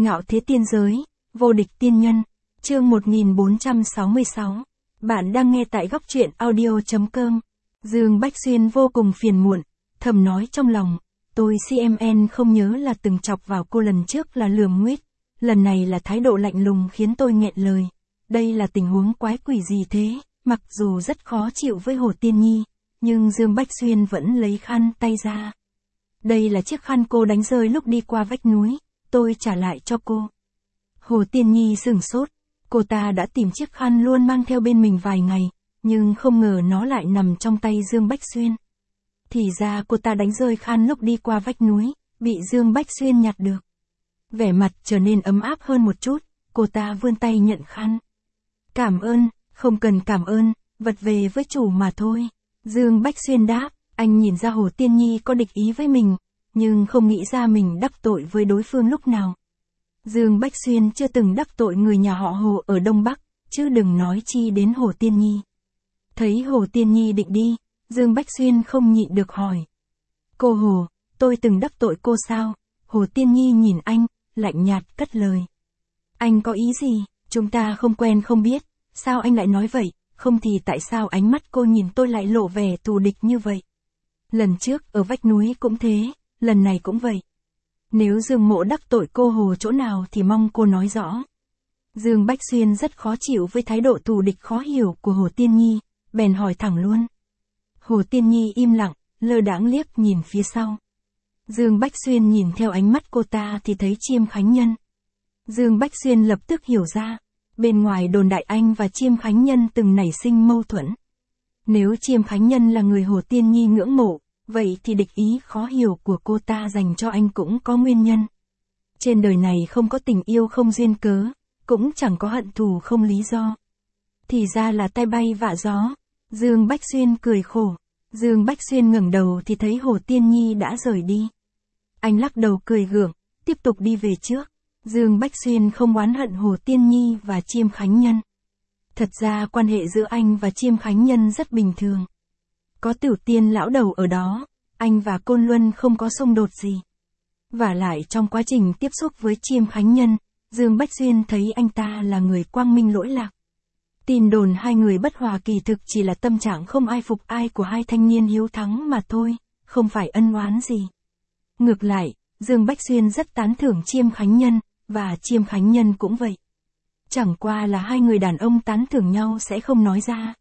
Ngạo thế tiên giới, vô địch tiên nhân, chương 1466. Bạn đang nghe tại góc truyện audio.com. Dương Bách Xuyên vô cùng phiền muộn, thầm nói trong lòng, tôi CMN không nhớ là từng chọc vào cô lần trước là lườm nguýt, lần này là thái độ lạnh lùng khiến tôi nghẹn lời. Đây là tình huống quái quỷ gì thế, mặc dù rất khó chịu với Hồ Tiên Nhi, nhưng Dương Bách Xuyên vẫn lấy khăn tay ra. Đây là chiếc khăn cô đánh rơi lúc đi qua vách núi, tôi trả lại cho cô. Hồ Tiên Nhi sửng sốt, cô ta đã tìm chiếc khăn luôn mang theo bên mình vài ngày, nhưng không ngờ nó lại nằm trong tay Dương Bách Xuyên. Thì ra cô ta đánh rơi khăn lúc đi qua vách núi, bị Dương Bách Xuyên nhặt được. Vẻ mặt trở nên ấm áp hơn một chút, cô ta vươn tay nhận khăn. Cảm ơn, không cần cảm ơn, vật về với chủ mà thôi. Dương Bách Xuyên đáp, anh nhìn ra Hồ Tiên Nhi có địch ý với mình, nhưng không nghĩ ra mình đắc tội với đối phương lúc nào. Dương Bách Xuyên chưa từng đắc tội người nhà họ Hồ ở Đông Bắc, chứ đừng nói chi đến Hồ Tiên Nhi. Thấy Hồ Tiên Nhi định đi, Dương Bách Xuyên không nhịn được hỏi. Cô Hồ, tôi từng đắc tội cô sao? Hồ Tiên Nhi nhìn anh, lạnh nhạt cất lời. Anh có ý gì? Chúng ta không quen không biết, sao anh lại nói vậy? Không thì tại sao ánh mắt cô nhìn tôi lại lộ vẻ thù địch như vậy? Lần trước ở vách núi cũng thế, lần này cũng vậy. Nếu Dương Mộ đắc tội cô Hồ chỗ nào thì mong cô nói rõ. Dương Bách Xuyên rất khó chịu với thái độ thù địch khó hiểu của Hồ Tiên Nhi, bèn hỏi thẳng luôn. Hồ Tiên Nhi im lặng, lơ đãng liếc nhìn phía sau. Dương Bách Xuyên nhìn theo ánh mắt cô ta thì thấy Chiêm Khánh Nhân. Dương Bách Xuyên lập tức hiểu ra, bên ngoài đồn đại anh và Chiêm Khánh Nhân từng nảy sinh mâu thuẫn. Nếu Chiêm Khánh Nhân là người Hồ Tiên Nhi ngưỡng mộ, vậy thì địch ý khó hiểu của cô ta dành cho anh cũng có nguyên nhân. Trên đời này không có tình yêu không duyên cớ, cũng chẳng có hận thù không lý do. Thì ra là tai bay vạ gió. Dương Bách Xuyên cười khổ. Dương Bách Xuyên ngẩng đầu thì thấy Hồ Tiên Nhi đã rời đi. Anh lắc đầu cười gượng, tiếp tục đi về trước. Dương Bách Xuyên không oán hận Hồ Tiên Nhi và Chiêm Khánh Nhân. Thật ra quan hệ giữa anh và Chiêm Khánh Nhân rất bình thường. Có Tiểu Tiên lão đầu ở đó, anh và Côn Luân không có xung đột gì. Vả lại trong quá trình tiếp xúc với Chiêm Khánh Nhân, Dương Bách Xuyên thấy anh ta là người quang minh lỗi lạc. Tin đồn hai người bất hòa kỳ thực chỉ là tâm trạng không ai phục ai của hai thanh niên hiếu thắng mà thôi, không phải ân oán gì. Ngược lại, Dương Bách Xuyên rất tán thưởng Chiêm Khánh Nhân, và Chiêm Khánh Nhân cũng vậy. Chẳng qua là hai người đàn ông tán thưởng nhau sẽ không nói ra.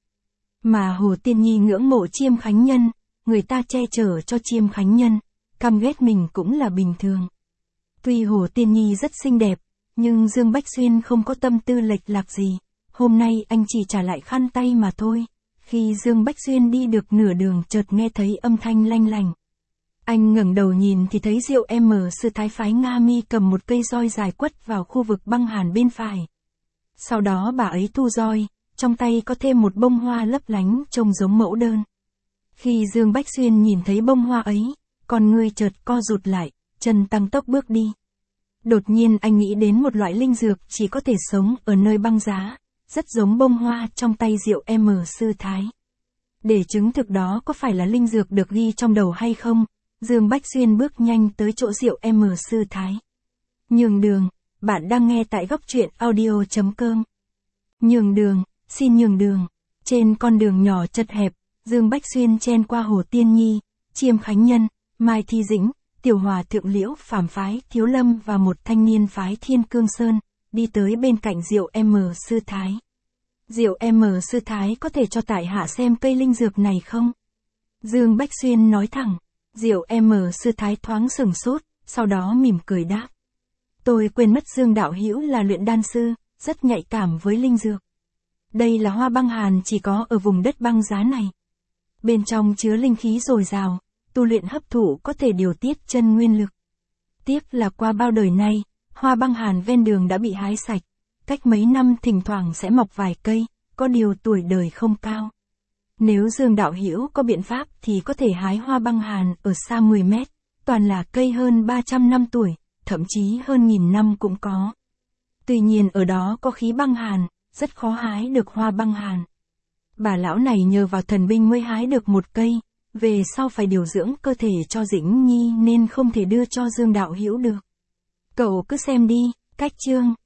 Mà Hồ Tiên Nhi ngưỡng mộ Chiêm Khánh Nhân, người ta che chở cho Chiêm Khánh Nhân, căm ghét mình cũng là bình thường. Tuy Hồ Tiên Nhi rất xinh đẹp, nhưng Dương Bách Xuyên không có tâm tư lệch lạc gì. Hôm nay anh chỉ trả lại khăn tay mà thôi. Khi Dương Bách Xuyên đi được nửa đường chợt nghe thấy âm thanh lanh lành. Anh ngẩng đầu nhìn thì thấy Diệu M sư thái phái Nga Mi cầm một cây roi dài quất vào khu vực băng hàn bên phải. Sau đó bà ấy thu roi, trong tay có thêm một bông hoa lấp lánh trông giống mẫu đơn. Khi Dương Bách Xuyên nhìn thấy bông hoa ấy, con người chợt co rụt lại, chân tăng tốc bước đi. Đột nhiên anh nghĩ đến một loại linh dược chỉ có thể sống ở nơi băng giá, rất giống bông hoa trong tay Diệu M sư thái. Để chứng thực đó có phải là linh dược được ghi trong đầu hay không, Dương Bách Xuyên bước nhanh tới chỗ Diệu M sư thái. Nhường đường, bạn đang nghe tại góc truyện audio.com. Nhường đường, xin nhường đường. Trên con đường nhỏ chật hẹp, Dương Bách Xuyên chen qua Hồ Tiên Nhi, Chiêm Khánh Nhân, Mai Thi Dĩnh, Tiểu Hòa Thượng Liễu Phàm phái Thiếu Lâm và một thanh niên phái Thiên Cương Sơn, đi tới bên cạnh Diệu M sư thái. Diệu M sư thái có thể cho tại hạ xem cây linh dược này không? Dương Bách Xuyên nói thẳng. Diệu M sư thái thoáng sửng sốt, sau đó mỉm cười đáp. Tôi quên mất Dương đạo hữu là luyện đan sư, rất nhạy cảm với linh dược. Đây là hoa băng hàn chỉ có ở vùng đất băng giá này. Bên trong chứa linh khí dồi dào, tu luyện hấp thụ có thể điều tiết chân nguyên lực. Tiếc là qua bao đời nay, hoa băng hàn ven đường đã bị hái sạch, cách mấy năm thỉnh thoảng sẽ mọc vài cây, có điều tuổi đời không cao. Nếu Dương đạo hữu có biện pháp thì có thể hái hoa băng hàn ở xa 10 mét, toàn là cây hơn 300 năm tuổi, thậm chí hơn 1000 năm cũng có. Tuy nhiên ở đó có khí băng hàn, rất khó hái được hoa băng hàn. Bà lão này nhờ vào thần binh mới hái được một cây, về sau phải điều dưỡng cơ thể cho Dĩnh Nhi nên không thể đưa cho Dương đạo hữu được. Cậu cứ xem đi, Cách chương